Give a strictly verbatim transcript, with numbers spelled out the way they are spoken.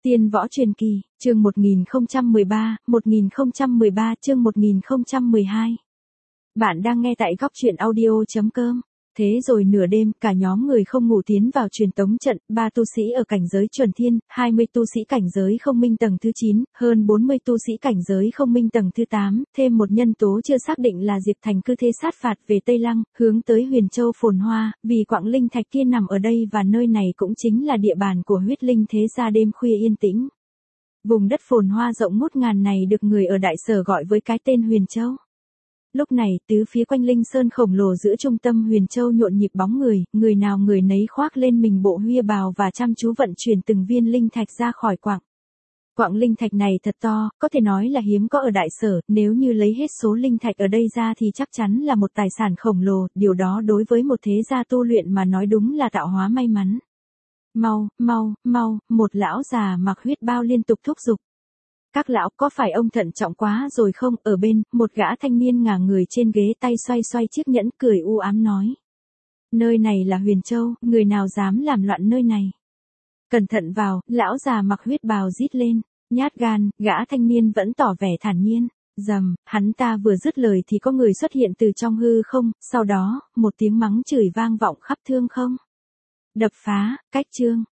Tiên võ truyền kỳ, chương một nghìn không trăm mười ba, một nghìn không trăm mười ba chương một nghìn không trăm mười hai. Bạn đang nghe tại góc truyện audio.com. Thế rồi nửa đêm, cả nhóm người không ngủ tiến vào truyền tống trận, ba tu sĩ ở cảnh giới chuẩn thiên, hai mươi tu sĩ cảnh giới không minh tầng thứ chín, hơn bốn mươi tu sĩ cảnh giới không minh tầng thứ tám, thêm một nhân tố chưa xác định là Diệp Thành cư thế sát phạt về Tây Lăng, hướng tới Huyền Châu phồn hoa, vì quặng linh thạch kia nằm ở đây và nơi này cũng chính là địa bàn của huyết linh thế gia đêm khuya yên tĩnh. Vùng đất phồn hoa rộng ngút ngàn này được người ở Đại Sở gọi với cái tên Huyền Châu. Lúc này, tứ phía quanh linh sơn khổng lồ giữa trung tâm Huyền Châu nhộn nhịp bóng người, người nào người nấy khoác lên mình bộ huya bào và chăm chú vận chuyển từng viên linh thạch ra khỏi quặng. Quặng linh thạch này thật to, có thể nói là hiếm có ở Đại Sở, nếu như lấy hết số linh thạch ở đây ra thì chắc chắn là một tài sản khổng lồ, điều đó đối với một thế gia tu luyện mà nói đúng là tạo hóa may mắn. Mau, mau, mau, một lão già mặc huyết bào liên tục thúc giục. Các lão, có phải ông thận trọng quá rồi không? Ở bên, một gã thanh niên ngả người trên ghế, tay xoay xoay chiếc nhẫn, cười u ám nói. Nơi này là Huyền Châu, người nào dám làm loạn nơi này? Cẩn thận vào, lão già mặc huyết bào rít lên. Nhát gan, gã thanh niên vẫn tỏ vẻ thản nhiên. Rầm, hắn ta vừa dứt lời thì có người xuất hiện từ trong hư không, sau đó, một tiếng mắng chửi vang vọng khắp thương không. Đập phá, cách chương.